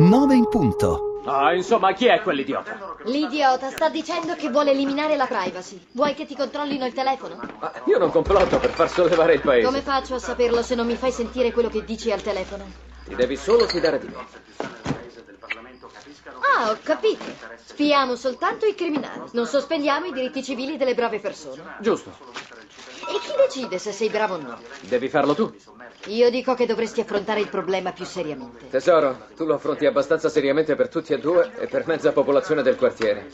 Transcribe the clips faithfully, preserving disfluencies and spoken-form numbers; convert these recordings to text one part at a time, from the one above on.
nove in punto. Ah, insomma, chi è quell'idiota? L'idiota sta dicendo che vuole eliminare la privacy. Vuoi che ti controllino il telefono? Ma io non complotto per far sollevare il paese. Come faccio a saperlo se non mi fai sentire quello che dici al telefono? Ti devi solo fidare di me. Ah, ho capito. Spiamo soltanto i criminali. Non sospendiamo i diritti civili delle brave persone. Giusto. E chi decide se sei bravo o no? Devi farlo tu. Io dico che dovresti affrontare il problema più seriamente. Tesoro, tu lo affronti abbastanza seriamente per tutti e due e per mezza popolazione del quartiere.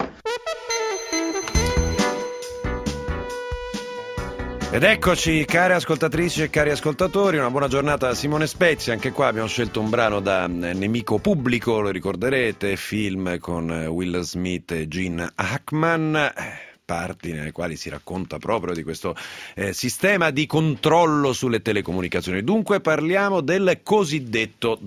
Ed eccoci, care ascoltatrici e cari ascoltatori, una buona giornata da Simone Spezia. Anche qua abbiamo scelto un brano da Nemico Pubblico, lo ricorderete, film con Will Smith e Gene Hackman, parti nelle quali si racconta proprio di questo eh, sistema di controllo sulle telecomunicazioni. Dunque parliamo del cosiddetto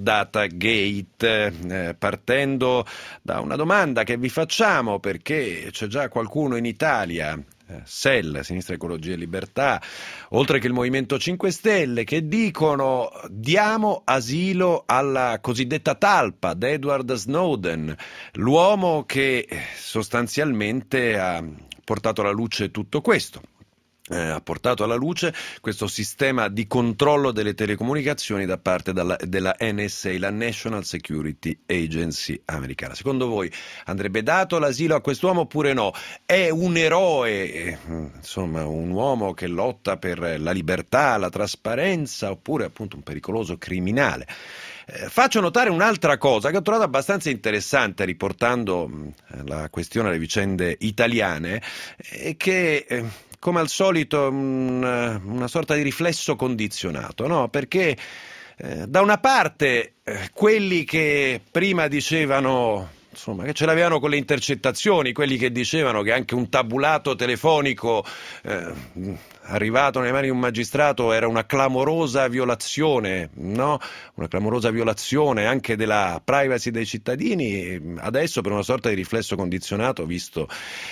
Datagate, eh, partendo da una domanda che vi facciamo, perché c'è già qualcuno in Italia, S E L, Sinistra Ecologia e Libertà, oltre che il Movimento cinque Stelle, che dicono: diamo asilo alla cosiddetta talpa ad Edward Snowden, l'uomo che sostanzialmente ha portato alla luce tutto questo. Eh, ha portato alla luce questo sistema di controllo delle telecomunicazioni da parte della, della N S A, la National Security Agency americana. Secondo voi andrebbe dato l'asilo a quest'uomo oppure no? È un eroe, eh, insomma un uomo che lotta per la libertà, la trasparenza, oppure appunto un pericoloso criminale? Eh, faccio notare un'altra cosa che ho trovato abbastanza interessante riportando mh, la questione alle vicende italiane, e che eh, come al solito un, una sorta di riflesso condizionato, no? Perché eh, da una parte eh, quelli che prima dicevano, insomma, che ce l'avevano con le intercettazioni, quelli che dicevano che anche un tabulato telefonico eh, arrivato nelle mani di un magistrato era una clamorosa violazione, no? Una clamorosa violazione anche della privacy dei cittadini, adesso per una sorta di riflesso condizionato, visto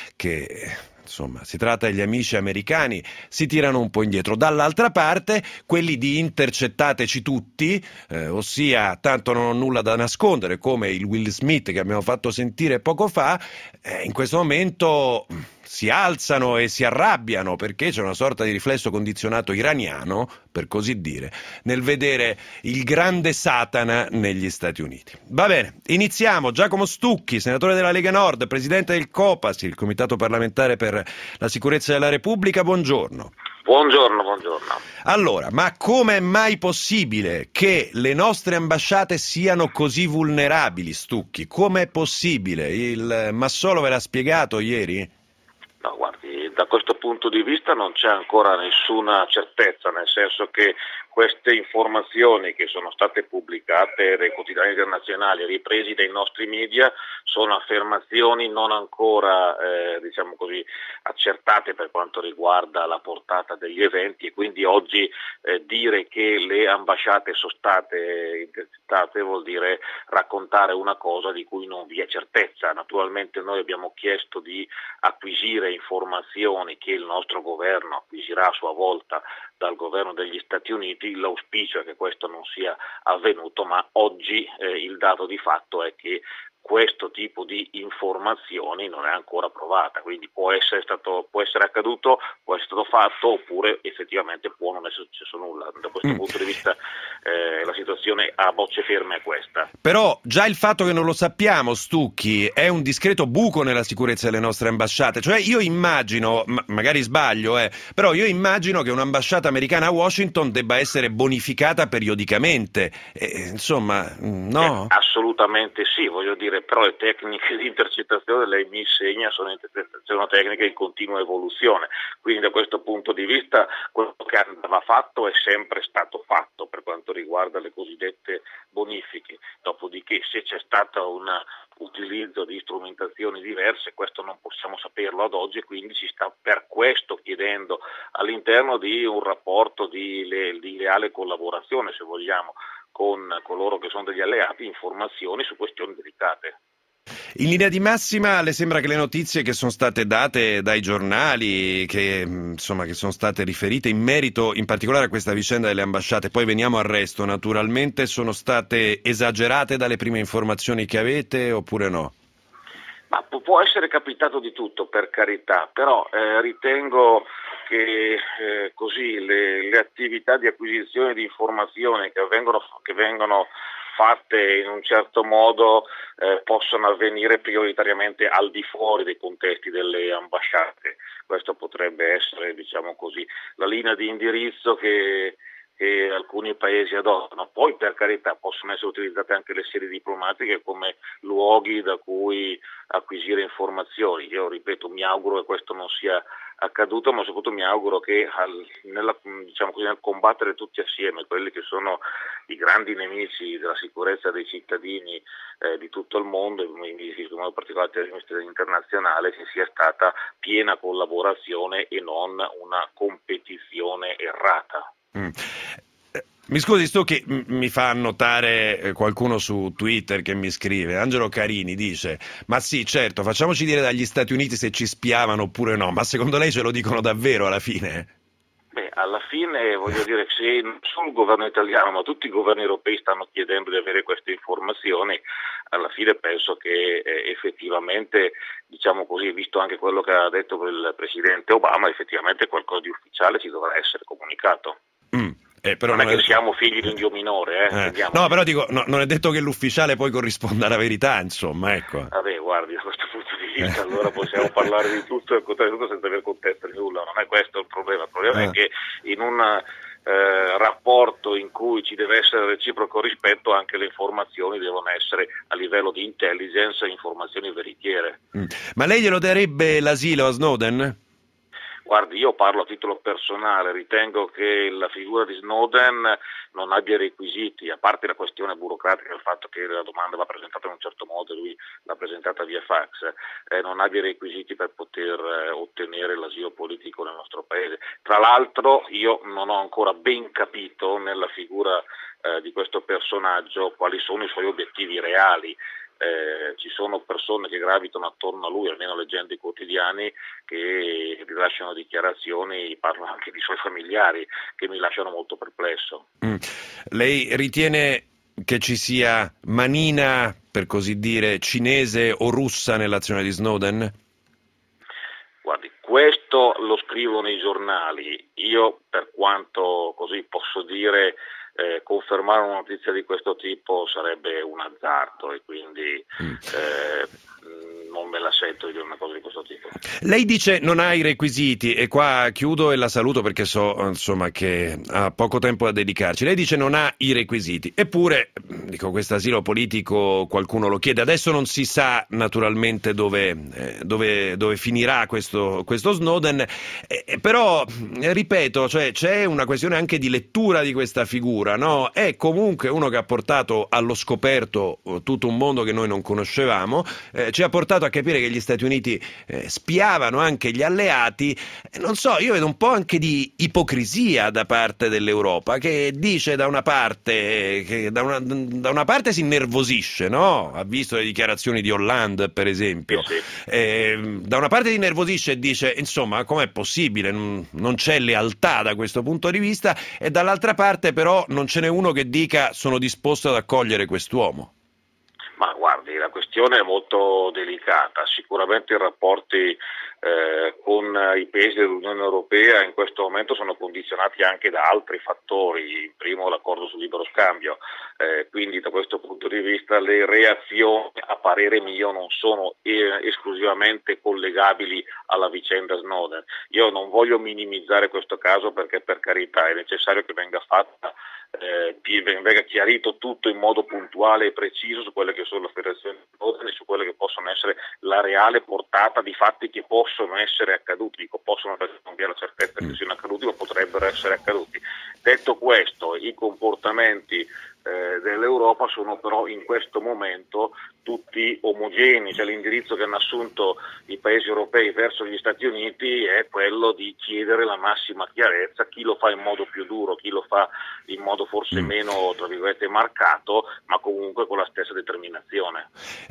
che insomma si tratta degli amici americani, si tirano un po' indietro. Dall'altra parte quelli di intercettateci tutti, eh, ossia tanto non ho nulla da nascondere, come il Will Smith che abbiamo fatto sentire poco fa, eh, in questo momento si alzano e si arrabbiano perché c'è una sorta di riflesso condizionato iraniano, per così dire, nel vedere il grande Satana negli Stati Uniti. Va bene, iniziamo. Giacomo Stucchi, senatore della Lega Nord, presidente del COPASI, il Comitato parlamentare per la sicurezza della Repubblica, buongiorno. Buongiorno, buongiorno. Allora, ma come è mai possibile che le nostre ambasciate siano così vulnerabili, Stucchi? Come è possibile? Il Massolo ve l'ha spiegato ieri? No, guardi, da questo punto di vista non c'è ancora nessuna certezza, nel senso che queste informazioni che sono state pubblicate dai quotidiani internazionali, ripresi dai nostri media, sono affermazioni non ancora, eh, diciamo così, accertate per quanto riguarda la portata degli eventi, e quindi oggi eh, dire che le ambasciate sono state intercettate vuol dire raccontare una cosa di cui non vi è certezza. Naturalmente noi abbiamo chiesto di acquisire informazioni che il nostro governo acquisirà a sua volta dal governo degli Stati Uniti. L'auspicio è che questo non sia avvenuto, ma oggi eh, il dato di fatto è che questo tipo di informazioni non è ancora provata, quindi può essere stato, può essere accaduto, può essere stato fatto, oppure effettivamente può non essere successo nulla. Da questo mm. punto di vista eh, la situazione a bocce ferme è questa. Però già il fatto che non lo sappiamo, Stucchi, è un discreto buco nella sicurezza delle nostre ambasciate. Cioè io immagino, ma magari sbaglio, eh, però io immagino che un'ambasciata americana a Washington debba essere bonificata periodicamente. Eh, insomma, no? Eh, assolutamente sì, voglio dire, però le tecniche di intercettazione, lei mi insegna, sono, sono tecniche in continua evoluzione, quindi da questo punto di vista quello che andava fatto è sempre stato fatto per quanto riguarda le cosiddette bonifiche. Dopodiché se c'è stato un utilizzo di strumentazioni diverse, questo non possiamo saperlo ad oggi, quindi si sta per questo chiedendo all'interno di un rapporto di, le, di leale collaborazione, se vogliamo, con coloro che sono degli alleati, informazioni su questioni delicate. In linea di massima le sembra che le notizie che sono state date dai giornali, che insomma che sono state riferite in merito in particolare a questa vicenda delle ambasciate, poi veniamo al resto, naturalmente sono state esagerate dalle prime informazioni che avete oppure no? Ma può essere capitato di tutto, per carità, però eh, ritengo che eh, così le, le attività di acquisizione di informazioni che vengono, che vengono fatte in un certo modo eh, possono avvenire prioritariamente al di fuori dei contesti delle ambasciate. Questo potrebbe essere, diciamo così, la linea di indirizzo che che alcuni paesi adottano. Poi, per carità, possono essere utilizzate anche le sedi diplomatiche come luoghi da cui acquisire informazioni. Io ripeto, mi auguro che questo non sia accaduto, ma soprattutto mi auguro che al, nella, diciamo così, nel combattere tutti assieme quelli che sono i grandi nemici della sicurezza dei cittadini eh, di tutto il mondo, in modo particolare il terrorismo internazionale, ci sia stata piena collaborazione e non una competizione errata. Mm. Mi scusi, sto che mi fa notare qualcuno su Twitter che mi scrive, Angelo Carini dice: ma sì, certo, facciamoci dire dagli Stati Uniti se ci spiavano oppure no, ma secondo lei ce lo dicono davvero alla fine? Beh, alla fine voglio dire, se non solo il governo italiano ma tutti i governi europei stanno chiedendo di avere queste informazioni, alla fine penso che eh, effettivamente, diciamo così, visto anche quello che ha detto il presidente Obama, effettivamente qualcosa di ufficiale ci dovrà essere comunicato. Mm. Eh, però non, non è che è... siamo figli di un dio minore, eh? eh. No, però dico, no, non è detto che l'ufficiale poi corrisponda alla verità, insomma, ecco. Vabbè, guardi, da questo punto di vista allora possiamo parlare di tutto e contare tutto senza aver contesto di nulla, non è questo il problema, il problema eh. è che in un eh, rapporto in cui ci deve essere reciproco rispetto, anche le informazioni devono essere a livello di intelligence informazioni veritiere. Mm. Ma lei glielo darebbe l'asilo a Snowden? Guardi, io parlo a titolo personale, ritengo che la figura di Snowden non abbia requisiti, a parte la questione burocratica del fatto che la domanda va presentata in un certo modo e lui l'ha presentata via fax, eh, non abbia requisiti per poter eh, ottenere l'asilo politico nel nostro paese. Tra l'altro io non ho ancora ben capito nella figura eh, di questo personaggio quali sono i suoi obiettivi reali. Eh, ci sono persone che gravitano attorno a lui, almeno leggendo i quotidiani, che rilasciano dichiarazioni, parlano anche di suoi familiari, che mi lasciano molto perplesso. Mm. Lei ritiene che ci sia manina, per così dire, cinese o russa nell'azione di Snowden? Guardi, questo lo scrivono i giornali. Io, per quanto così posso dire, Eh, confermare una notizia di questo tipo sarebbe un azzardo e quindi mm. eh, non me la sento di dire una cosa di questo tipo. Lei dice non ha i requisiti e qua chiudo e la saluto perché so insomma che ha poco tempo da dedicarci. Lei dice non ha i requisiti, eppure dico questo asilo politico qualcuno lo chiede. Adesso non si sa naturalmente dove, eh, dove, dove finirà questo, questo Snowden, eh, però ripeto, cioè, c'è una questione anche di lettura di questa figura, no? È comunque uno che ha portato allo scoperto tutto un mondo che noi non conoscevamo, eh, ci ha portato a capire che gli Stati Uniti eh, spiavano anche gli alleati. Non so, io vedo un po' anche di ipocrisia da parte dell'Europa, che dice da una parte che da una, da una parte si innervosisce, no? Ha visto le dichiarazioni di Hollande, per esempio, sì, sì. Eh, da una parte si innervosisce e dice insomma com'è possibile, non, non c'è lealtà da questo punto di vista, e dall'altra parte però non ce n'è uno che dica sono disposto ad accogliere quest'uomo. Ma guardi, la questione è molto delicata, sicuramente i rapporti eh, con i paesi dell'Unione Europea in questo momento sono condizionati anche da altri fattori, in primo l'accordo sul libero scambio, eh, quindi da questo punto di vista le reazioni a parere mio non sono eh, esclusivamente collegabili alla vicenda Snowden. Io non voglio minimizzare questo caso perché per carità è necessario che venga fatta Eh, venga chiarito tutto in modo puntuale e preciso su quelle che sono le operazioni di Snowden e su quelle che possono essere la reale portata di fatti che possono essere accaduti. Dico possono perché non vi è la certezza che siano accaduti, ma potrebbero essere accaduti. Detto questo, i comportamenti eh, dell'Europa sono però in questo momento tutti omogenei, cioè l'indirizzo che hanno assunto i paesi europei verso gli Stati Uniti è quello di chiedere la massima chiarezza, chi lo fa in modo più duro, chi lo fa in modo forse meno, tra virgolette, marcato, ma comunque con la stessa determinazione.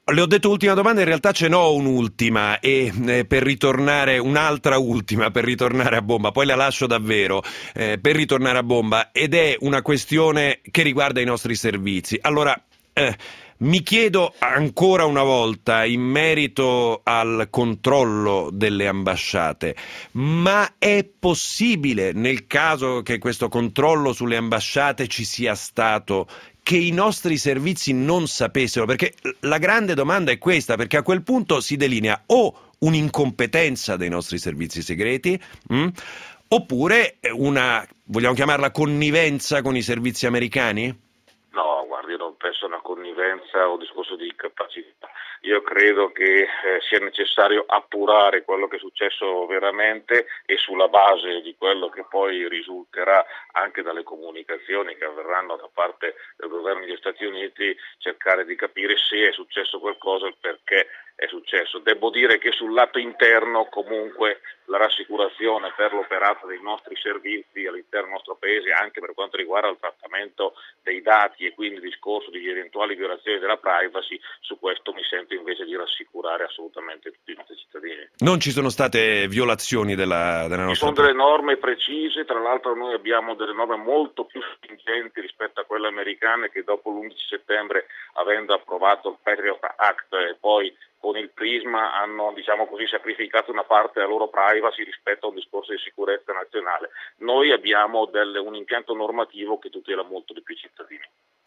Le ho detto ultima domanda, in realtà ce n'ho un'ultima e eh, per ritornare, un'altra ultima per ritornare a bomba, poi la lascio davvero, eh, per ritornare a bomba, ed è una questione che riguarda i nostri servizi. Allora, eh, mi chiedo ancora una volta in merito al controllo delle ambasciate, ma è possibile, nel caso che questo controllo sulle ambasciate ci sia stato, che i nostri servizi non sapessero? Perché la grande domanda è questa, perché a quel punto si delinea o un'incompetenza dei nostri servizi segreti, mh, oppure una, vogliamo chiamarla connivenza con i servizi americani? No, guardi, io non penso a una connivenza o discorso di incapacità. Io credo che eh, sia necessario appurare quello che è successo veramente e sulla base di quello che poi risulterà anche dalle comunicazioni che avverranno da parte del governo degli Stati Uniti, cercare di capire se è successo qualcosa e il perché è successo. Devo dire che sul lato interno comunque la rassicurazione per l'operato dei nostri servizi all'interno del nostro paese, anche per quanto riguarda il trattamento dei dati e quindi il discorso di eventuali violazioni della privacy, su questo mi sento invece di rassicurare assolutamente tutti i nostri cittadini. Non ci sono state violazioni della, della nostra... Ci sono delle norme precise, tra l'altro noi abbiamo delle norme molto più stringenti rispetto a quelle americane che dopo l'undici settembre, avendo approvato il Patriot Act e poi con il Prisma hanno, diciamo così, sacrificato una parte della loro privacy rispetto a un discorso di sicurezza nazionale. Noi abbiamo del, un impianto normativo che tutela molto di più i cittadini.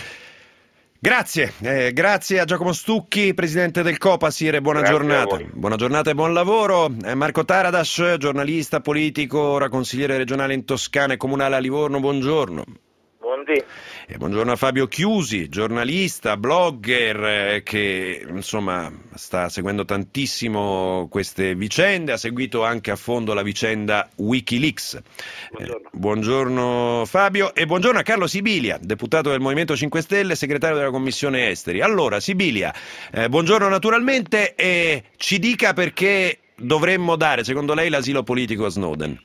Grazie, eh, grazie a Giacomo Stucchi, presidente del Copasir, e buona Grazie giornata. Buona giornata e buon lavoro. Eh, Marco Taradas, giornalista, politico, ora consigliere regionale in Toscana e comunale a Livorno, buongiorno. Buondì. E buongiorno a Fabio Chiusi, giornalista, blogger, eh, che insomma sta seguendo tantissimo queste vicende, ha seguito anche a fondo la vicenda Wikileaks. Buongiorno. Eh, buongiorno Fabio e buongiorno a Carlo Sibilia, deputato del Movimento cinque Stelle, segretario della Commissione Esteri. Allora Sibilia, eh, buongiorno naturalmente, e ci dica perché dovremmo dare, secondo lei, l'asilo politico a Snowden.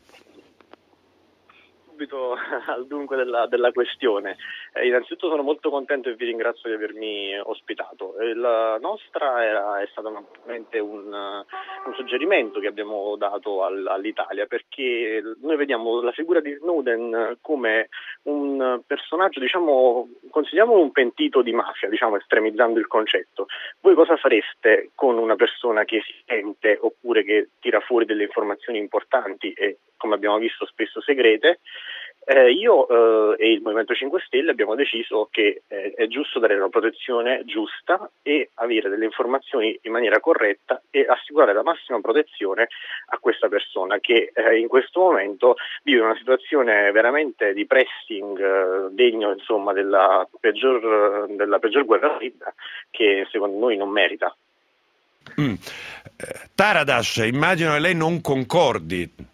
Subito al dunque della, della questione. Eh, innanzitutto sono molto contento e vi ringrazio di avermi ospitato. Eh, la nostra era, è stato naturalmente un, un suggerimento che abbiamo dato al, all'Italia, perché noi vediamo la figura di Snowden come un personaggio, diciamo, consideriamolo un pentito di mafia, diciamo, estremizzando il concetto. Voi cosa fareste con una persona che si sente oppure che tira fuori delle informazioni importanti e, come abbiamo visto, spesso segrete? Eh, io eh, e il Movimento cinque Stelle abbiamo deciso che eh, è giusto dare una protezione giusta e avere delle informazioni in maniera corretta e assicurare la massima protezione a questa persona che eh, in questo momento vive una situazione veramente di pressing eh, degno, insomma, della peggior, della peggior guerra fredda, che secondo noi non merita. Mm. Eh, Taradas, immagino che lei non concordi.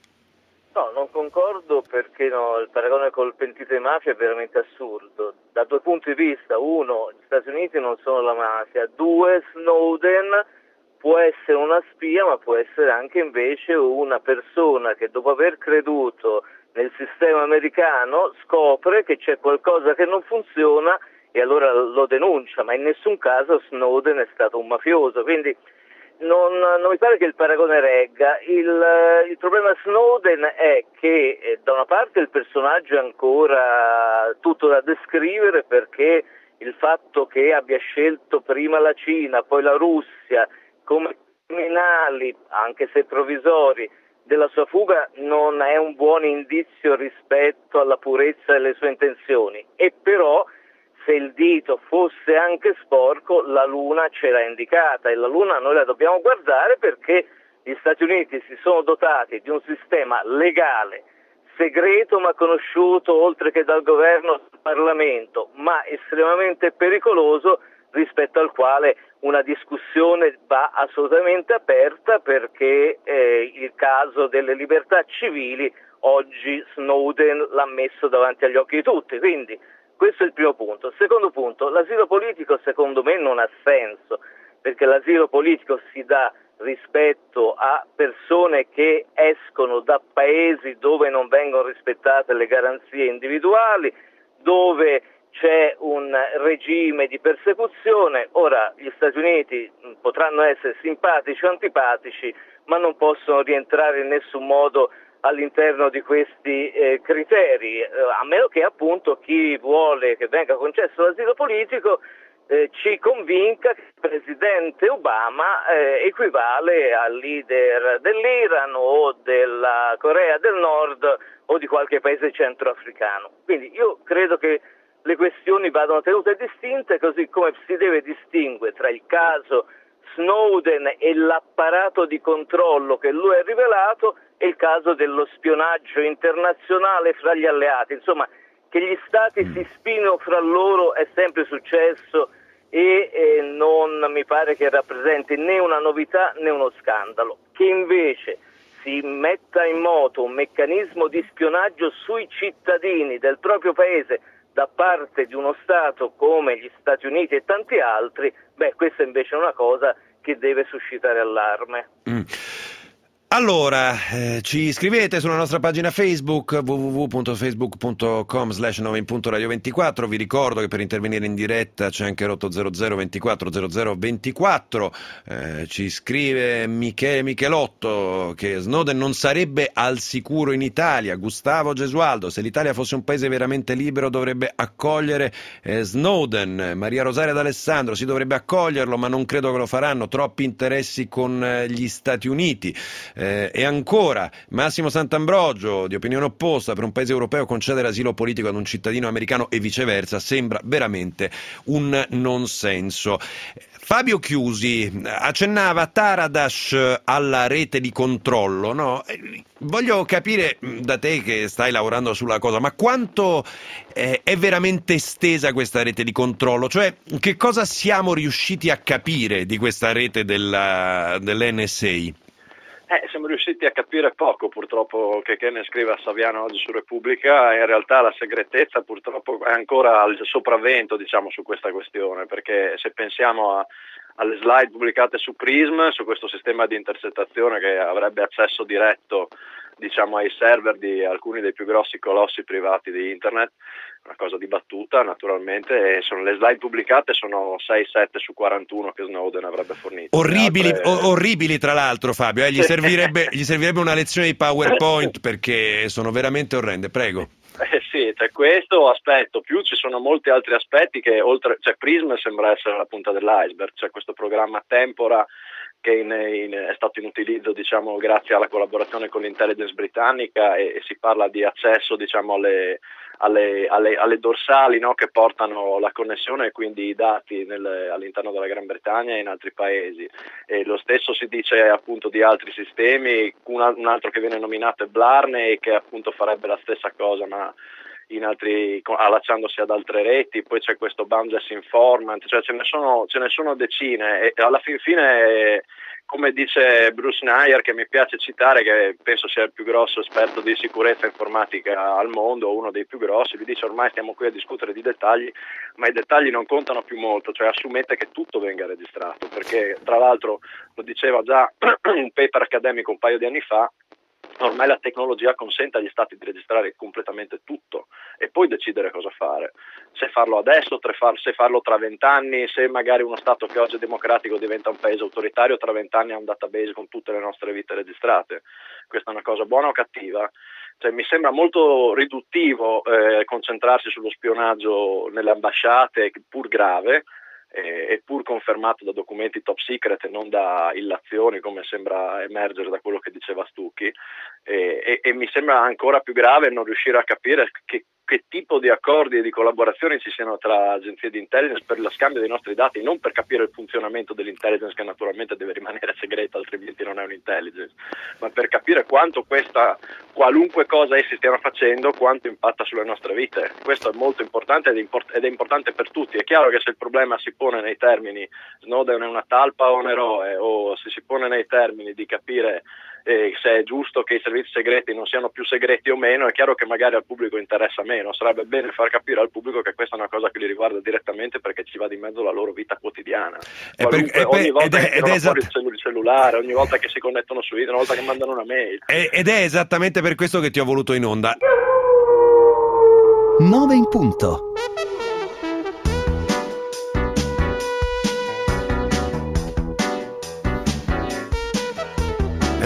No, non concordo perché no, il paragone col pentito di mafia è veramente assurdo. Da due punti di vista: uno, gli Stati Uniti non sono la mafia; due, Snowden può essere una spia, ma può essere anche invece una persona che dopo aver creduto nel sistema americano scopre che c'è qualcosa che non funziona e allora lo denuncia, ma in nessun caso Snowden è stato un mafioso, quindi Non, non mi pare che il paragone regga. Il, il problema Snowden è che eh, da una parte il personaggio è ancora tutto da descrivere, perché il fatto che abbia scelto prima la Cina, poi la Russia come criminali, anche se provvisori, della sua fuga non è un buon indizio rispetto alla purezza delle sue intenzioni. E però, se il dito fosse anche sporco, la Luna ce l'ha indicata, e la Luna noi la dobbiamo guardare perché gli Stati Uniti si sono dotati di un sistema legale, segreto ma conosciuto oltre che dal governo e dal Parlamento, ma estremamente pericoloso, rispetto al quale una discussione va assolutamente aperta, perché eh, il caso delle libertà civili oggi Snowden l'ha messo davanti agli occhi di tutti. Quindi questo è il primo punto. Secondo punto, l'asilo politico secondo me non ha senso, perché l'asilo politico si dà rispetto a persone che escono da paesi dove non vengono rispettate le garanzie individuali, dove c'è un regime di persecuzione. Ora gli Stati Uniti potranno essere simpatici o antipatici, ma non possono rientrare in nessun modo all'interno di questi eh, criteri, eh, a meno che appunto chi vuole che venga concesso l'asilo politico eh, ci convinca che il presidente Obama eh, equivale al leader dell'Iran o della Corea del Nord o di qualche paese centroafricano. Quindi io credo che le questioni vadano tenute distinte, così come si deve distinguere tra il caso Snowden e l'apparato di controllo che lui ha rivelato e il caso dello spionaggio internazionale fra gli alleati. Insomma, che gli stati si spinino fra loro è sempre successo e eh, non mi pare che rappresenti né una novità né uno scandalo. Che invece si metta in moto un meccanismo di spionaggio sui cittadini del proprio paese da parte di uno Stato come gli Stati Uniti e tanti altri, beh, questa invece è una cosa che deve suscitare allarme. Mm. Allora, eh, ci scrivete sulla nostra pagina Facebook w w w punto facebook punto com slash nove in punto radio ventiquattro. Vi ricordo che per intervenire in diretta c'è anche l'otto zero zero ventiquattro zero zero ventiquattro. Eh, ci scrive Michele Michelotto che Snowden non sarebbe al sicuro in Italia. Gustavo Gesualdo: se l'Italia fosse un paese veramente libero dovrebbe accogliere eh, Snowden. Maria Rosaria D'Alessandro: si dovrebbe accoglierlo, ma non credo che lo faranno, troppi interessi con eh, gli Stati Uniti. Eh, e ancora Massimo Sant'Ambrogio, di opinione opposta: per un paese europeo concedere asilo politico ad un cittadino americano e viceversa sembra veramente un non senso. Fabio Chiusi accennava Taradas alla rete di controllo, no? Voglio capire da te che stai lavorando sulla cosa, ma quanto eh, è veramente estesa questa rete di controllo? Cioè, che cosa siamo riusciti a capire di questa rete della, dell'N S A? Eh, siamo riusciti a capire poco, purtroppo, che che ne scrive a Saviano oggi su Repubblica. In realtà la segretezza purtroppo è ancora al sopravvento, diciamo, su questa questione, perché se pensiamo a, alle slide pubblicate su Prism, su questo sistema di intercettazione che avrebbe accesso diretto, diciamo, ai server di alcuni dei più grossi colossi privati di internet, una cosa dibattuta naturalmente, e sono, le slide pubblicate sono sei sette su quarantuno che Snowden avrebbe fornito. Orribili, altre... o- orribili tra l'altro, Fabio, eh? gli, servirebbe, gli servirebbe una lezione di PowerPoint perché sono veramente orrende, prego. Eh sì, c'è questo aspetto, più ci sono molti altri aspetti che oltre, cioè Prism sembra essere la punta dell'iceberg, c'è questo programma Tempora che in, in, è stato in utilizzo, diciamo, grazie alla collaborazione con l'intelligence britannica, e, e si parla di accesso, diciamo, alle, alle, alle, alle dorsali, no, che portano la connessione e quindi i dati nel, all'interno della Gran Bretagna e in altri paesi. E lo stesso si dice appunto di altri sistemi, un, un altro che viene nominato è Blarney, che appunto farebbe la stessa cosa ma in altri, allacciandosi ad altre reti. Poi c'è questo Boundless Informant, cioè ce ne sono, ce ne sono decine, e alla fin fine, come dice Bruce Nair, che mi piace citare, che penso sia il più grosso esperto di sicurezza informatica al mondo, uno dei più grossi, lui dice: ormai stiamo qui a discutere di dettagli, ma i dettagli non contano più molto, cioè assumete che tutto venga registrato, perché tra l'altro lo diceva già un paper accademico un paio di anni fa, ormai la tecnologia consente agli stati di registrare completamente tutto e poi decidere cosa fare, se farlo adesso, se farlo tra vent'anni, se magari uno stato che oggi è democratico diventa un paese autoritario, tra vent'anni ha un database con tutte le nostre vite registrate. Questa è una cosa buona o cattiva? Cioè, mi sembra molto riduttivo eh, concentrarsi sullo spionaggio nelle ambasciate, pur grave, e pur confermato da documenti top secret e non da illazioni, come sembra emergere da quello che diceva Stucchi, e, e, e mi sembra ancora più grave non riuscire a capire che, che tipo di accordi e di collaborazioni ci siano tra agenzie di intelligence per lo scambio dei nostri dati, non per capire il funzionamento dell'intelligence, che naturalmente deve rimanere segreto, altrimenti non è un'intelligence, ma per capire quanto questa, qualunque cosa essi stiano facendo, quanto impatta sulle nostre vite. Questo è molto importante ed, import- ed è importante per tutti. È chiaro che se il problema si pone nei termini Snowden è una talpa o un eroe, o se si pone nei termini di capire eh, se è giusto che i servizi segreti non siano più segreti o meno, è chiaro che magari al pubblico interessa meno. Sarebbe bene far capire al pubblico che questa è una cosa che li riguarda direttamente, perché ci va di mezzo la loro vita quotidiana. Qualunque, per, ogni volta che tirano fuori il cellulare, ogni volta che si connettono su internet, ogni volta che mandano una mail. Ed è esattamente per questo che ti ho voluto in onda. nove in punto.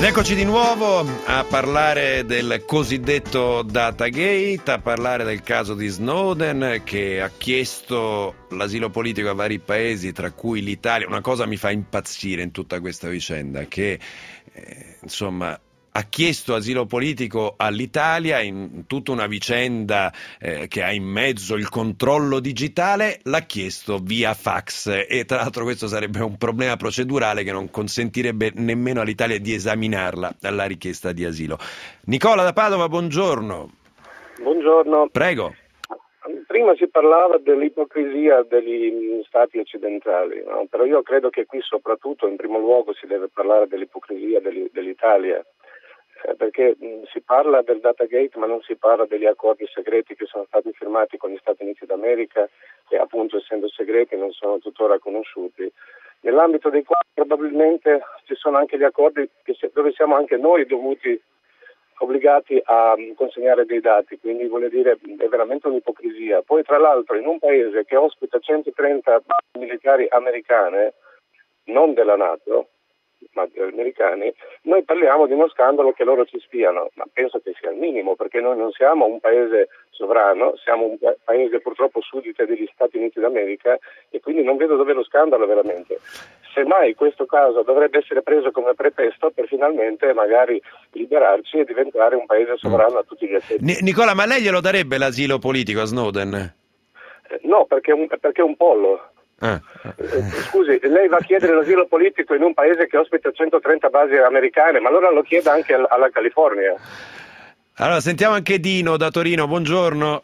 Ed eccoci di nuovo a parlare del cosiddetto Datagate, a parlare del caso di Snowden che ha chiesto l'asilo politico a vari paesi, tra cui l'Italia. Una cosa mi fa impazzire in tutta questa vicenda, che eh, insomma ha chiesto asilo politico all'Italia in tutta una vicenda eh, che ha in mezzo il controllo digitale, l'ha chiesto via fax e tra l'altro questo sarebbe un problema procedurale che non consentirebbe nemmeno all'Italia di esaminarla, la richiesta di asilo. Nicola da Padova, buongiorno. Buongiorno. Prego. Prima si parlava dell'ipocrisia degli stati occidentali, no? Però io credo che qui soprattutto in primo luogo si deve parlare dell'ipocrisia degli, dell'Italia. Perché mh, si parla del Datagate ma non si parla degli accordi segreti che sono stati firmati con gli Stati Uniti d'America e appunto essendo segreti non sono tuttora conosciuti, nell'ambito dei quali probabilmente ci sono anche gli accordi che se, dove siamo anche noi dovuti obbligati a mh, consegnare dei dati, quindi vuol dire è veramente un'ipocrisia. Poi tra l'altro in un paese che ospita centotrenta basi militari americane, non della NATO, ma americani, noi parliamo di uno scandalo che loro ci spiano, ma penso che sia il minimo, perché noi non siamo un paese sovrano, siamo un paese purtroppo suddito degli Stati Uniti d'America e quindi non vedo dove lo scandalo veramente. Semmai questo caso dovrebbe essere preso come pretesto per finalmente magari liberarci e diventare un paese sovrano a tutti gli effetti. N- Nicola, ma lei glielo darebbe l'asilo politico a Snowden? Eh, no, perché è un, perché è un pollo. Ah. Scusi, lei va a chiedere l'asilo politico in un paese che ospita centotrenta basi americane, ma allora lo chieda anche alla California. Allora sentiamo anche Dino da Torino, buongiorno.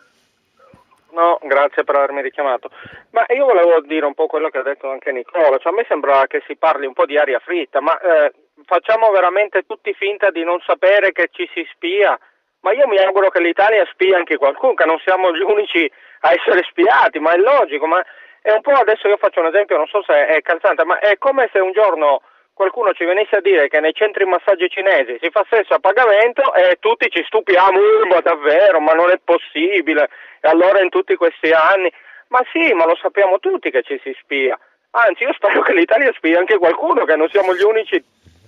No, grazie per avermi richiamato. Ma io volevo dire un po' quello che ha detto anche Nicola, cioè a me sembra che si parli un po' di aria fritta, ma eh, facciamo veramente tutti finta di non sapere che ci si spia? Ma io mi auguro che l'Italia spia anche qualcuno, che non siamo gli unici a essere spiati, ma è logico, ma è un po', adesso io faccio un esempio, non so se è calzante, ma è come se un giorno qualcuno ci venisse a dire che nei centri massaggi cinesi si fa sesso a pagamento e tutti ci stupiamo, uh, ma davvero, ma non è possibile, e allora in tutti questi anni, ma sì, ma lo sappiamo tutti che ci si spia, anzi io spero che l'Italia spia anche qualcuno, che non siamo gli unici,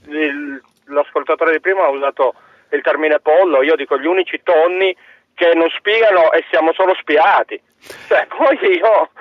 il, l'ascoltatore di prima ha usato il termine pollo, io dico gli unici tonni che non spiano e siamo solo spiati. Cioè, poi io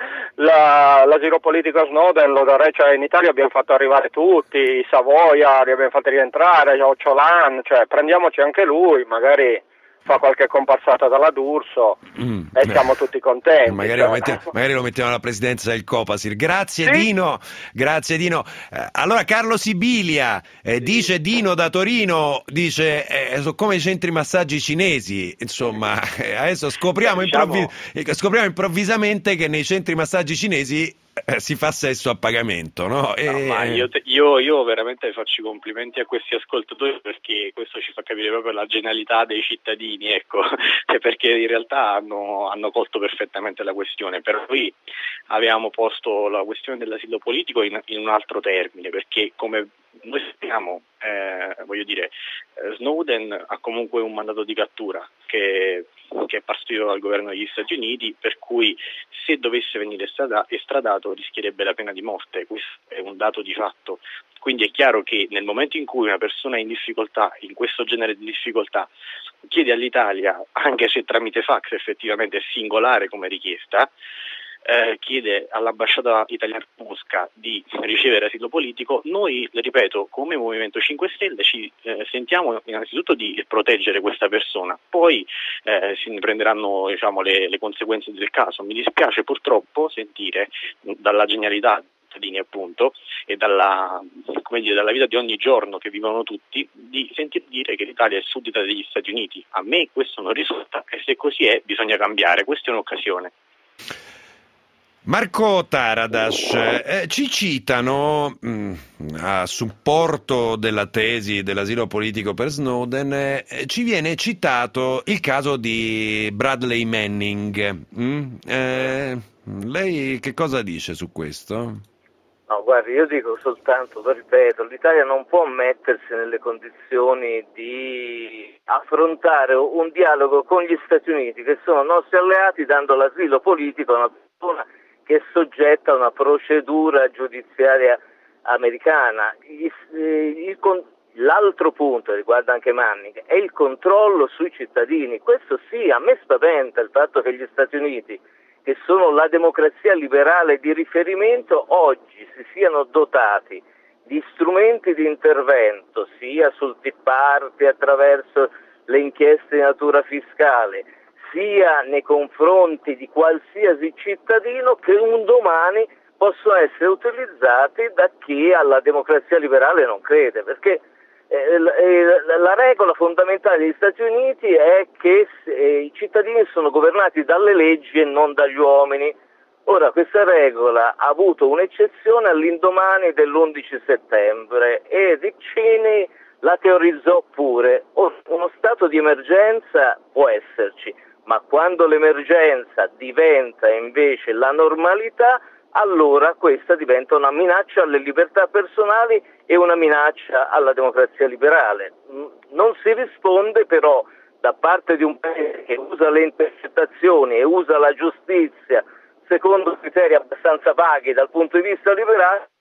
la, l'asilo politico a Snowden lo darei, cioè in Italia abbiamo fatto arrivare tutti, i Savoia li abbiamo fatti rientrare, Ociolan, cioè prendiamoci anche lui, magari fa qualche comparsata dalla D'Urso mm, e siamo tutti contenti. Magari, cioè. lo mettiamo, magari lo mettiamo alla presidenza del Copasir. Grazie sì? Dino, grazie Dino. Eh, allora Carlo Sibilia, eh, sì. dice Dino da Torino, dice eh, sono come i centri massaggi cinesi, insomma eh, adesso scopriamo, diciamo... improvvis- scopriamo improvvisamente che nei centri massaggi cinesi eh, si fa sesso a pagamento, no? E... no ma io, te, io, io veramente faccio i complimenti a questi ascoltatori perché questo ci fa capire proprio la genialità dei cittadini, ecco, perché in realtà hanno, hanno colto perfettamente la questione. Per noi avevamo posto la questione dell'asilo politico in, in un altro termine, perché come noi sappiamo, eh, voglio dire, Snowden ha comunque un mandato di cattura che, che è partito dal governo degli Stati Uniti, per cui se dovesse venire estrada, estradato rischierebbe la pena di morte, questo è un dato di fatto. Quindi è chiaro che nel momento in cui una persona è in difficoltà, in questo genere di difficoltà, chiede all'Italia, anche se tramite fax effettivamente è singolare come richiesta, Eh, chiede all'ambasciata italiana a Mosca di ricevere asilo politico, noi, ripeto, come Movimento cinque Stelle ci eh, sentiamo innanzitutto di proteggere questa persona, poi eh, si ne prenderanno diciamo, le, le conseguenze del caso. Mi dispiace purtroppo sentire dalla genialità cittadini appunto e dalla, come dire, dalla vita di ogni giorno che vivono tutti, di sentir dire che l'Italia è suddita degli Stati Uniti. A me questo non risulta e se così è bisogna cambiare, questa è un'occasione. Marco Taradas, eh, ci citano mh, a supporto della tesi dell'asilo politico per Snowden, eh, ci viene citato il caso di Bradley Manning. Mm? Eh, lei che cosa dice su questo? No, guardi, io dico soltanto, lo ripeto, l'Italia non può mettersi nelle condizioni di affrontare un dialogo con gli Stati Uniti, che sono nostri alleati, dando l'asilo politico a una persona che è soggetta a una procedura giudiziaria americana. Gli, eh, il, L'altro punto, riguarda anche Manning, è il controllo sui cittadini. Questo sì, a me spaventa il fatto che gli Stati Uniti, che sono la democrazia liberale di riferimento, oggi si siano dotati di strumenti di intervento, sia sul Tea Party attraverso le inchieste di natura fiscale, sia nei confronti di qualsiasi cittadino, che un domani possono essere utilizzati da chi alla democrazia liberale non crede, perché eh, la regola fondamentale degli Stati Uniti è che eh, i cittadini sono governati dalle leggi e non dagli uomini. Ora, questa regola ha avuto un'eccezione all'indomani dell'undici settembre e Dick Cheney la teorizzò pure. Uno stato di emergenza può esserci, ma quando l'emergenza diventa invece la normalità, allora questa diventa una minaccia alle libertà personali e una minaccia alla democrazia liberale. Non si risponde però da parte di un paese che usa le intercettazioni e usa la giustizia secondo criteri abbastanza vaghi dal punto di vista liberale.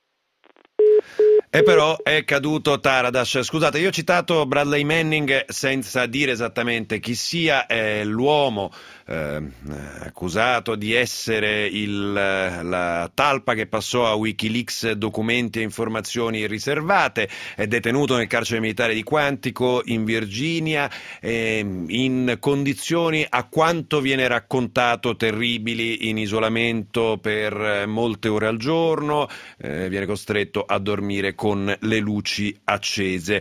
E però è caduto Taradas. Scusate, io ho citato Bradley Manning senza dire esattamente chi sia. È l'uomo eh, accusato di essere il, la talpa che passò a Wikileaks documenti e informazioni riservate. È detenuto nel carcere militare di Quantico in Virginia eh, in condizioni, a quanto viene raccontato, terribili, in isolamento per molte ore al giorno. Eh, viene costretto a dormire con le luci accese.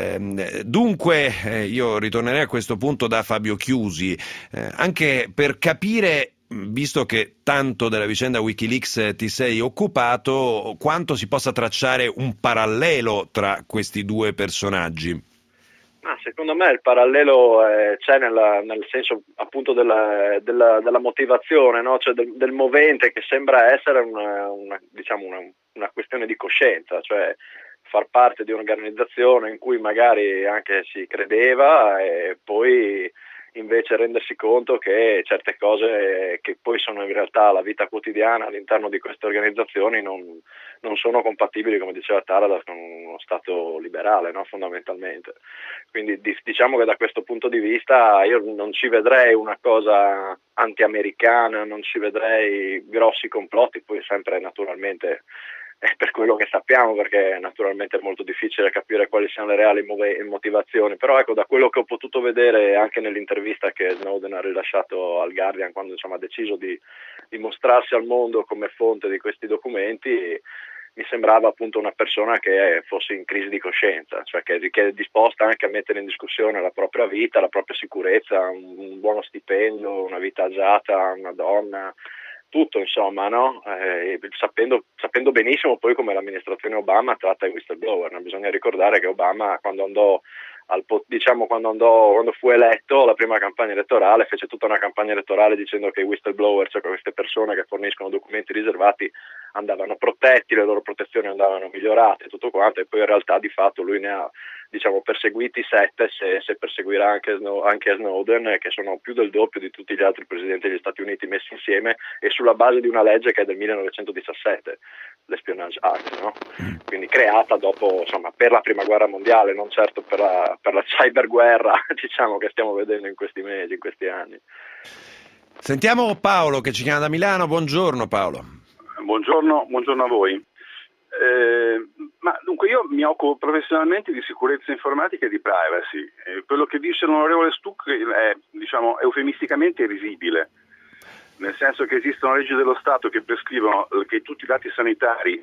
Eh, dunque eh, io ritornerei a questo punto da Fabio Chiusi, eh, anche per capire, visto che tanto della vicenda Wikileaks ti sei occupato, quanto si possa tracciare un parallelo tra questi due personaggi. Ah, secondo me il parallelo eh, c'è nella, nel senso appunto della, della, della motivazione, no? Cioè del, del movente, che sembra essere una, una, diciamo una, una questione di coscienza, cioè far parte di un'organizzazione in cui magari anche si credeva e poi invece rendersi conto che certe cose che poi sono in realtà la vita quotidiana all'interno di queste organizzazioni non, non sono compatibili, come diceva Taradas, con uno Stato liberale, no? Fondamentalmente. Quindi diciamo che da questo punto di vista io non ci vedrei una cosa anti-americana, non ci vedrei grossi complotti, poi sempre naturalmente è per quello che sappiamo, perché naturalmente è molto difficile capire quali siano le reali motivazioni, però ecco, da quello che ho potuto vedere anche nell'intervista che Snowden ha rilasciato al Guardian quando insomma ha deciso di, di mostrarsi al mondo come fonte di questi documenti, mi sembrava appunto una persona che fosse in crisi di coscienza, cioè che, che è disposta anche a mettere in discussione la propria vita, la propria sicurezza, un, un buono stipendio, una vita agiata, una donna, tutto insomma, no? Eh, sapendo, sapendo benissimo poi come l'amministrazione Obama tratta i whistleblower. Non bisogna ricordare che Obama quando andò al, diciamo quando andò quando fu eletto la prima campagna elettorale fece tutta una campagna elettorale dicendo che i whistleblower, cioè queste persone che forniscono documenti riservati, andavano protetti, le loro protezioni andavano migliorate, tutto quanto, e poi in realtà di fatto lui ne ha diciamo perseguiti sette, se, se perseguirà anche, Snow, anche Snowden, che sono più del doppio di tutti gli altri presidenti degli Stati Uniti messi insieme, e sulla base di una legge che è del millenovecentodiciassette, l'Espionage Act, no? Quindi creata dopo, insomma, per la prima guerra mondiale, non certo per la, per la cyberguerra diciamo che stiamo vedendo in questi mesi, in questi anni. Sentiamo Paolo che ci chiama da Milano. Buongiorno Paolo. Buongiorno, buongiorno a voi. Eh, ma dunque io mi occupo professionalmente di sicurezza informatica e di privacy. Eh, quello che dice l'onorevole Stuck è, diciamo, eufemisticamente risibile, nel senso che esistono leggi dello Stato che prescrivono che tutti i dati sanitari,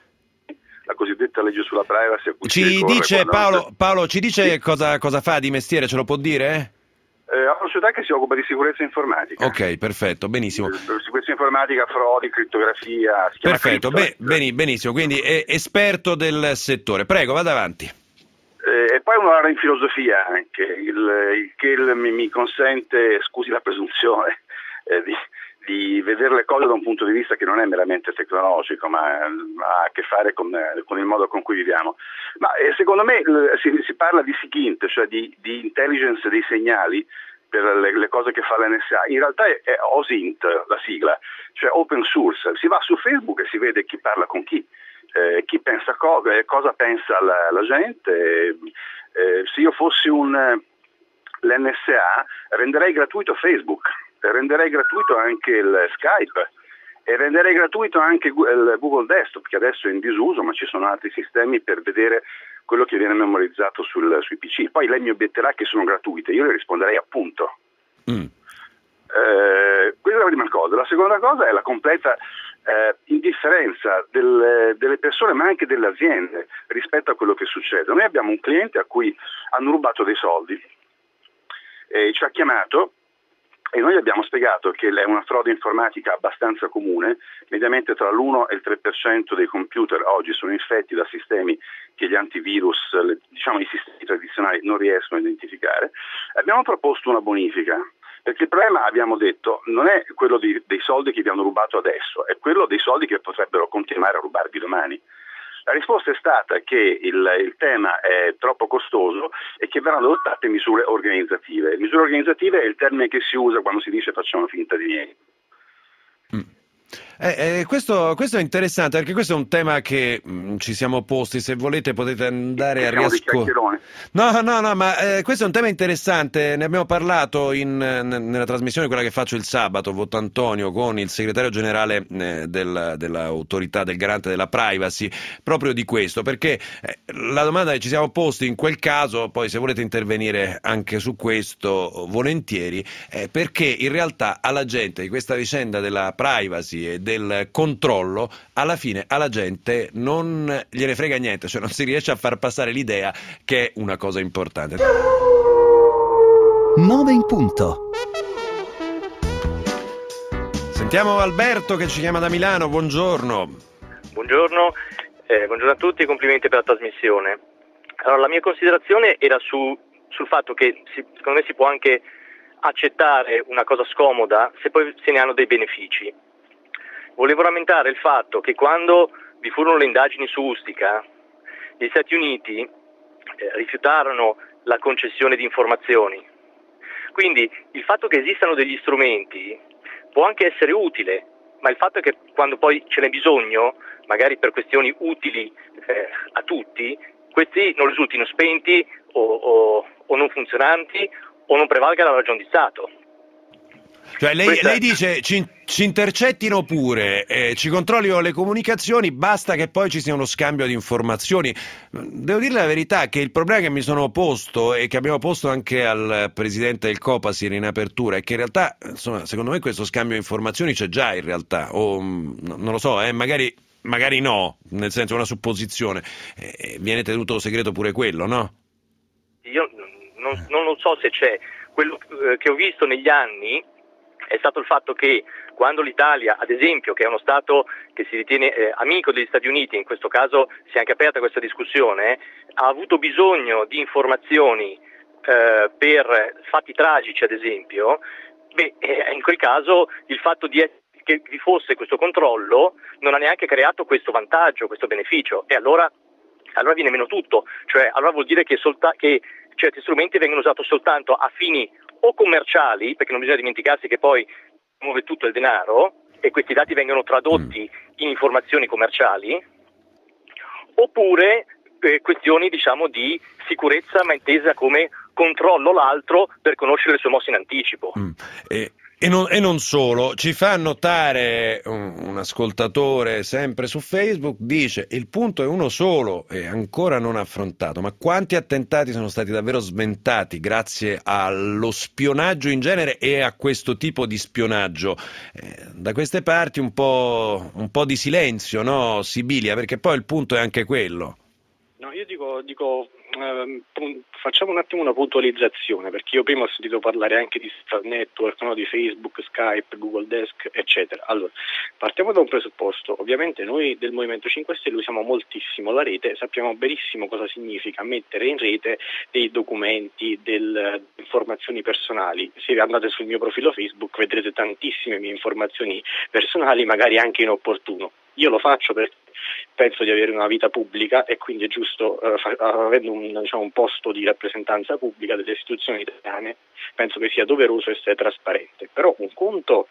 la cosiddetta legge sulla privacy a cui ci si dice Paolo, non... Paolo ci dice sì. cosa, cosa fa di mestiere, ce lo può dire? Eh, è una società che si occupa di sicurezza informatica. Ok, perfetto, benissimo. Sicurezza informatica, frodi, crittografia. Si chiama perfetto, cripto, Be- benissimo, quindi è esperto del settore. Prego, vada avanti. Eh, e poi una laurea in filosofia anche, il, il che il, mi, mi consente, scusi la presunzione, eh, di, di vedere le cose da un punto di vista che non è meramente tecnologico, ma ha a che fare con, con il modo con cui viviamo. Ma eh, secondo me si, si parla di SIGINT, cioè di, di intelligence dei segnali per le, le cose che fa l'N S A. In realtà è, è OSINT la sigla, cioè open source. Si va su Facebook e si vede chi parla con chi. eh, chi pensa co- cosa pensa la, la gente. Eh, se io fossi un l'N S A renderei gratuito Facebook, renderei gratuito anche il Skype e renderei gratuito anche il Google Desktop, che adesso è in disuso, ma ci sono altri sistemi per vedere quello che viene memorizzato sul, sui P C. Poi lei mi obietterà che sono gratuite, io le risponderei appunto. Mm. Eh, questa è la prima cosa. La seconda cosa è la completa eh, indifferenza del, delle persone, ma anche delle aziende rispetto a quello che succede. Noi abbiamo un cliente a cui hanno rubato dei soldi, e ci ha chiamato e noi abbiamo spiegato che è una frode informatica abbastanza comune. Mediamente tra l'uno e il tre per cento dei computer oggi sono infetti da sistemi che gli antivirus, le, diciamo i sistemi tradizionali, non riescono a identificare. Abbiamo proposto una bonifica, perché il problema, abbiamo detto, non è quello di, dei soldi che vi hanno rubato adesso, è quello dei soldi che potrebbero continuare a rubarvi domani. La risposta è stata che il, il tema è troppo costoso e che verranno adottate misure organizzative. Misure organizzative è il termine che si usa quando si dice facciamo finta di niente. Mm. Eh, eh, questo, questo è interessante, perché questo è un tema che mh, ci siamo posti. Se volete potete andare a riascoltare. No, no, no, ma eh, questo è un tema interessante. Ne abbiamo parlato in, n- nella trasmissione, quella che faccio il sabato, Voto Antonio, con il segretario generale eh, del, dell'autorità, del garante della privacy, proprio di questo, perché eh, la domanda che ci siamo posti in quel caso, poi se volete intervenire anche su questo, volentieri, eh, perché in realtà alla gente di questa vicenda della privacy e del controllo, alla fine alla gente non gliene frega niente, cioè non si riesce a far passare l'idea che è una cosa importante. nove in punto. Sentiamo Alberto che ci chiama da Milano, buongiorno. Buongiorno, eh, buongiorno a tutti e complimenti per la trasmissione. Allora, la mia considerazione era su, sul fatto che si, secondo me si può anche accettare una cosa scomoda se poi se ne hanno dei benefici. Volevo rammentare il fatto che quando vi furono le indagini su Ustica, gli Stati Uniti eh, rifiutarono la concessione di informazioni. Quindi il fatto che esistano degli strumenti può anche essere utile, ma il fatto è che quando poi ce n'è bisogno, magari per questioni utili eh, a tutti, questi non risultino spenti o, o, o non funzionanti o non prevalga la ragione di Stato. Cioè lei, Questa... lei dice ci, ci intercettino pure, eh, ci controllino le comunicazioni, basta che poi ci sia uno scambio di informazioni. Devo dire la verità che il problema che mi sono posto e che abbiamo posto anche al presidente del Copasir in apertura è che in realtà, insomma, secondo me questo scambio di informazioni c'è già in realtà, o non lo so, eh, magari, magari no, nel senso è una supposizione, eh, viene tenuto segreto pure quello, no? Io non, non lo so se c'è. Quello che ho visto negli anni è stato il fatto che quando l'Italia, ad esempio, che è uno Stato che si ritiene eh, amico degli Stati Uniti, in questo caso si è anche aperta questa discussione, ha avuto bisogno di informazioni eh, per fatti tragici, ad esempio, beh, eh, in quel caso il fatto di che vi fosse questo controllo non ha neanche creato questo vantaggio, questo beneficio, e allora, allora viene meno tutto, cioè allora vuol dire che, solta- che certi strumenti vengono usati soltanto a fini o commerciali, perché non bisogna dimenticarsi che poi muove tutto il denaro e questi dati vengono tradotti in informazioni commerciali, oppure eh, questioni diciamo di sicurezza ma intesa come controllo l'altro per conoscere le sue mosse in anticipo. Mm. E... E non, e non solo, ci fa notare un, un ascoltatore sempre su Facebook, dice il punto è uno solo e ancora non affrontato, ma quanti attentati sono stati davvero sventati grazie allo spionaggio in genere e a questo tipo di spionaggio? Eh, da queste parti un po', un po' di silenzio, no Sibilia, perché poi il punto è anche quello. No, io dico, dico eh, facciamo un attimo una puntualizzazione, perché io prima ho sentito parlare anche di social network, no, di Facebook, Skype, Google Desk, eccetera. Allora, partiamo da un presupposto. Ovviamente noi del Movimento cinque Stelle usiamo moltissimo la rete, sappiamo benissimo cosa significa mettere in rete dei documenti, delle informazioni personali. Se andate sul mio profilo Facebook vedrete tantissime mie informazioni personali, magari anche inopportuno. Io lo faccio perché penso di avere una vita pubblica e quindi è giusto, eh, fa, avendo un, diciamo, un posto di rappresentanza pubblica delle istituzioni italiane, penso che sia doveroso essere trasparente. Però un conto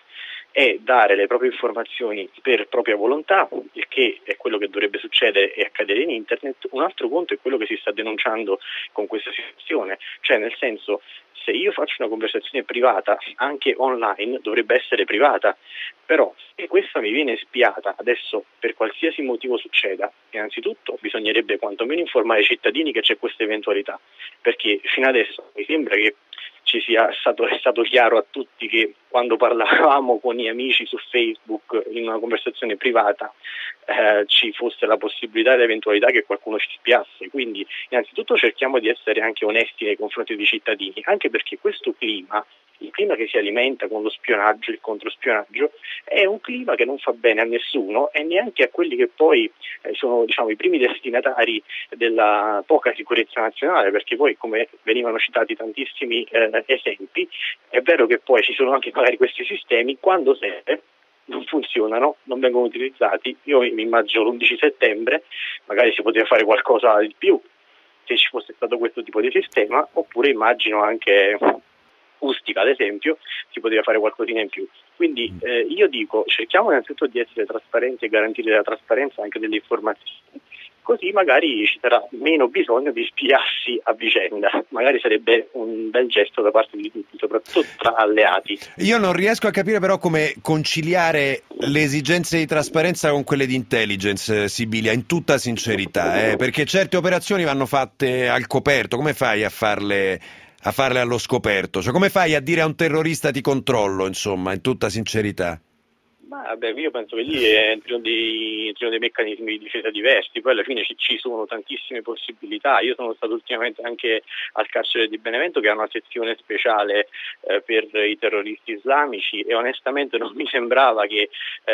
è dare le proprie informazioni per propria volontà, il che è quello che dovrebbe succedere e accadere in internet. Un altro conto è quello che si sta denunciando con questa situazione, cioè nel senso, se io faccio una conversazione privata anche online dovrebbe essere privata, però se questa mi viene spiata adesso per qualsiasi motivo succeda, innanzitutto bisognerebbe quantomeno informare i cittadini che c'è questa eventualità, perché fino adesso mi sembra che ci sia stato, è stato chiaro a tutti che quando parlavamo con gli amici su Facebook in una conversazione privata eh, ci fosse la possibilità e l'eventualità che qualcuno ci spiasse. Quindi innanzitutto cerchiamo di essere anche onesti nei confronti dei cittadini, anche perché questo clima, il clima che si alimenta con lo spionaggio, il controspionaggio, è un clima che non fa bene a nessuno e neanche a quelli che poi eh, sono diciamo, i primi destinatari della poca sicurezza nazionale, perché poi, come venivano citati tantissimi eh, esempi, è vero che poi ci sono anche magari questi sistemi, quando serve non funzionano, non vengono utilizzati. Io mi immagino l'undici settembre, magari si poteva fare qualcosa di più se ci fosse stato questo tipo di sistema, oppure immagino anche Ustica ad esempio, si poteva fare qualcosina in più. Quindi eh, io dico, cerchiamo innanzitutto di essere trasparenti e garantire la trasparenza anche delle informazioni, così magari ci sarà meno bisogno di spiarsi a vicenda, magari sarebbe un bel gesto da parte di tutti, soprattutto tra alleati. Io non riesco a capire però come conciliare le esigenze di trasparenza con quelle di intelligence, Sibilia, in tutta sincerità, eh? Perché certe operazioni vanno fatte al coperto, come fai a farle... a farle allo scoperto? Cioè, come fai a dire a un terrorista ti controllo, insomma, in tutta sincerità? Ma vabbè, io penso che lì entrino dei, entrino dei meccanismi di difesa diversi, poi alla fine ci, ci sono tantissime possibilità. Io sono stato ultimamente anche al carcere di Benevento, che ha una sezione speciale eh, per i terroristi islamici, e onestamente non mi sembrava che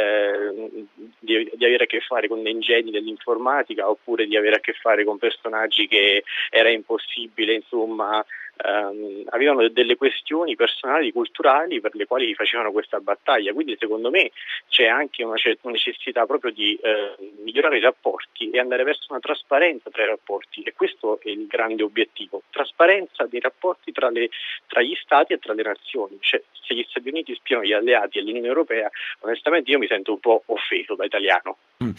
eh, di, di avere a che fare con dei geni dell'informatica, oppure di avere a che fare con personaggi che era impossibile, insomma, Um, avevano delle questioni personali, culturali, per le quali facevano questa battaglia. Quindi secondo me c'è anche una certa necessità proprio di eh, migliorare i rapporti e andare verso una trasparenza tra i rapporti, e questo è il grande obiettivo: trasparenza dei rapporti tra, le, tra gli stati e tra le nazioni. Cioè, se gli Stati Uniti spiano gli alleati e l'Unione Europea, onestamente io mi sento un po' offeso da italiano.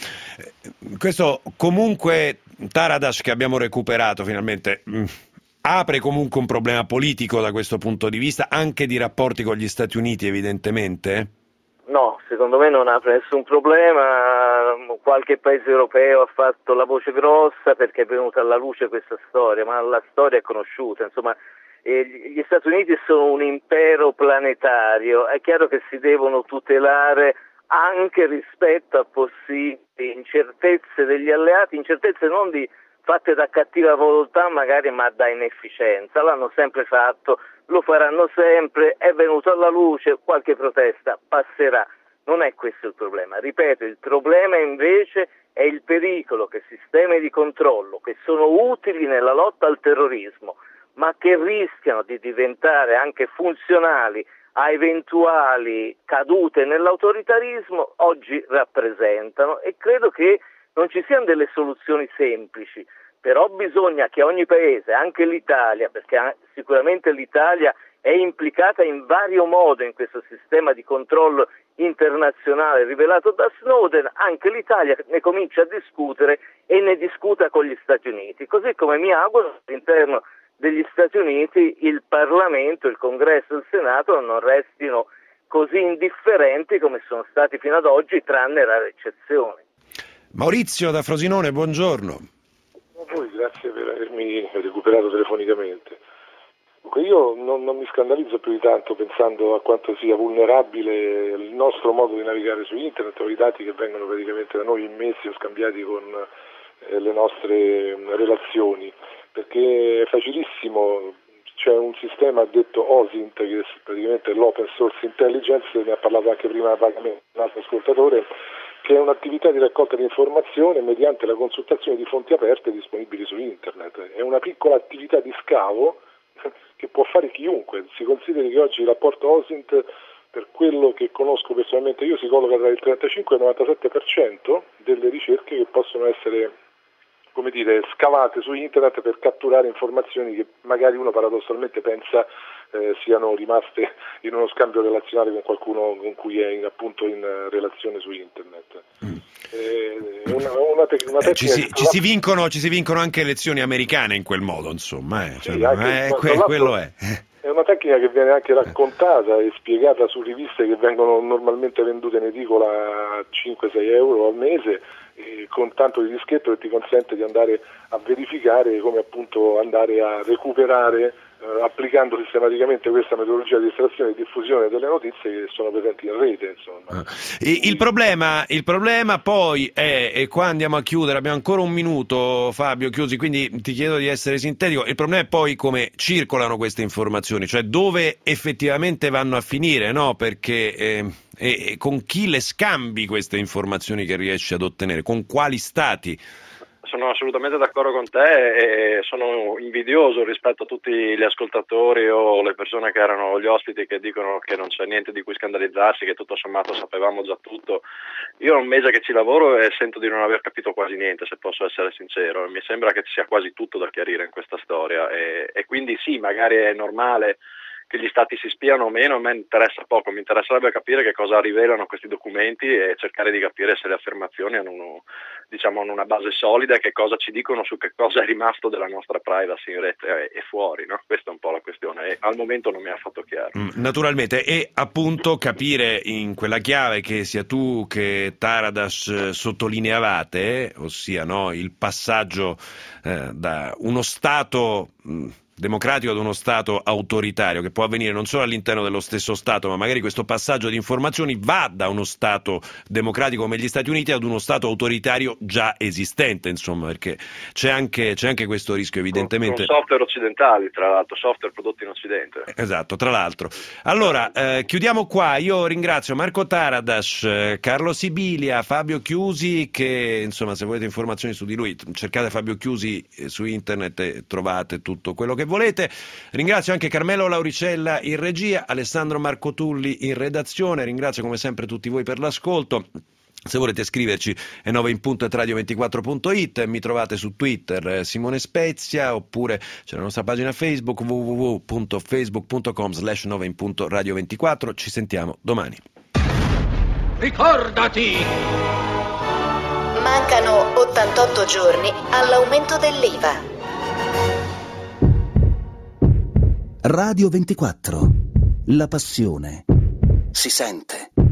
Mm. Questo comunque Taradas, che abbiamo recuperato finalmente, mm. apre comunque un problema politico da questo punto di vista, anche di rapporti con gli Stati Uniti, evidentemente? No, secondo me non apre nessun problema. Qualche paese europeo ha fatto la voce grossa perché è venuta alla luce questa storia, ma la storia è conosciuta. Insomma, eh, gli Stati Uniti sono un impero planetario, è chiaro che si devono tutelare anche rispetto a possibili incertezze degli alleati, incertezze non di fatte da cattiva volontà magari, ma da inefficienza. L'hanno sempre fatto, lo faranno sempre, è venuto alla luce, qualche protesta passerà. Non è questo il problema. Ripeto, il problema invece è il pericolo che sistemi di controllo, che sono utili nella lotta al terrorismo, ma che rischiano di diventare anche funzionali a eventuali cadute nell'autoritarismo, oggi rappresentano, e credo che non ci siano delle soluzioni semplici, però bisogna che ogni paese, anche l'Italia, perché sicuramente l'Italia è implicata in vario modo in questo sistema di controllo internazionale rivelato da Snowden, anche l'Italia ne comincia a discutere e ne discuta con gli Stati Uniti, così come mi auguro all'interno degli Stati Uniti il Parlamento, il Congresso e il Senato non restino così indifferenti come sono stati fino ad oggi, tranne rare eccezioni. Maurizio da Frosinone, buongiorno. A voi, grazie per avermi recuperato telefonicamente. Io non, non mi scandalizzo più di tanto pensando a quanto sia vulnerabile il nostro modo di navigare su internet o i dati che vengono praticamente da noi immessi o scambiati con eh, le nostre relazioni, perché è facilissimo. C'è un sistema detto O S I N T, che è praticamente l'Open Source Intelligence, ne ha parlato anche prima vagamente un altro ascoltatore, che è un'attività di raccolta di informazione mediante la consultazione di fonti aperte disponibili su internet. È una piccola attività di scavo che può fare chiunque. Si consideri che oggi il rapporto O S I N T, per quello che conosco personalmente io, si colloca tra il trentacinque e il novantasette per cento delle ricerche che possono essere come dire, scavate su internet per catturare informazioni che magari uno paradossalmente pensa eh, siano rimaste in uno scambio relazionale con qualcuno con cui è in, appunto in relazione su internet. Mm. Eh, una, una te- una eh, ci, si, che... ci, si vincono, ci si vincono anche elezioni americane in quel modo, insomma. Eh. Cioè, sì, anche, eh, que- quello è. È una tecnica che viene anche raccontata e spiegata su riviste che vengono normalmente vendute in edicola a cinque sei euro al mese, e con tanto di dischetto che ti consente di andare a verificare come appunto andare a recuperare eh, applicando sistematicamente questa metodologia di estrazione e diffusione delle notizie che sono presenti in rete, insomma. Il, il problema, il problema poi è, e qua andiamo a chiudere, abbiamo ancora un minuto, Fabio, chiusi, quindi ti chiedo di essere sintetico. Il problema è poi come circolano queste informazioni, cioè dove effettivamente vanno a finire, no? Perché eh, e, e con chi le scambi queste informazioni che riesci ad ottenere, con quali stati? Sono assolutamente d'accordo con te e sono invidioso rispetto a tutti gli ascoltatori o le persone che erano gli ospiti che dicono che non c'è niente di cui scandalizzarsi, che tutto sommato sapevamo già tutto. Io ho un mese che ci lavoro e sento di non aver capito quasi niente, se posso essere sincero. Mi sembra che ci sia quasi tutto da chiarire in questa storia e, e quindi sì, magari è normale che gli stati si spiano o meno, a me interessa poco, mi interesserebbe capire che cosa rivelano questi documenti e cercare di capire se le affermazioni hanno uno, diciamo, hanno una base solida e che cosa ci dicono su che cosa è rimasto della nostra privacy in rete e fuori, no? Questa è un po' la questione e al momento non mi è affatto chiaro. Mm, naturalmente, e appunto capire in quella chiave che sia tu che Taradas sottolineavate, ossia no, il passaggio eh, da uno Stato mh, democratico ad uno Stato autoritario, che può avvenire non solo all'interno dello stesso Stato, ma magari questo passaggio di informazioni va da uno Stato democratico come gli Stati Uniti ad uno Stato autoritario già esistente, insomma, perché c'è anche, c'è anche questo rischio evidentemente. Con, con software occidentali, tra l'altro, software prodotti in Occidente. Esatto, tra l'altro. Allora, eh, chiudiamo qua, io ringrazio Marco Taradas, eh, Carlo Sibilia, Fabio Chiusi, che insomma se volete informazioni su di lui cercate Fabio Chiusi eh, su internet e trovate tutto quello che volete. Ringrazio anche Carmelo Lauricella in regia, Alessandro Marcotulli in redazione, ringrazio come sempre tutti voi per l'ascolto. Se volete scriverci è nove in punto at radio ventiquattro punto it, mi trovate su Twitter eh, Simone Spezia, oppure c'è la nostra pagina Facebook w w w punto facebook punto com slash nove in punto radio ventiquattro. Ci sentiamo domani. Ricordati! Mancano ottantotto giorni all'aumento dell'I V A. Radio ventiquattro. La passione si sente.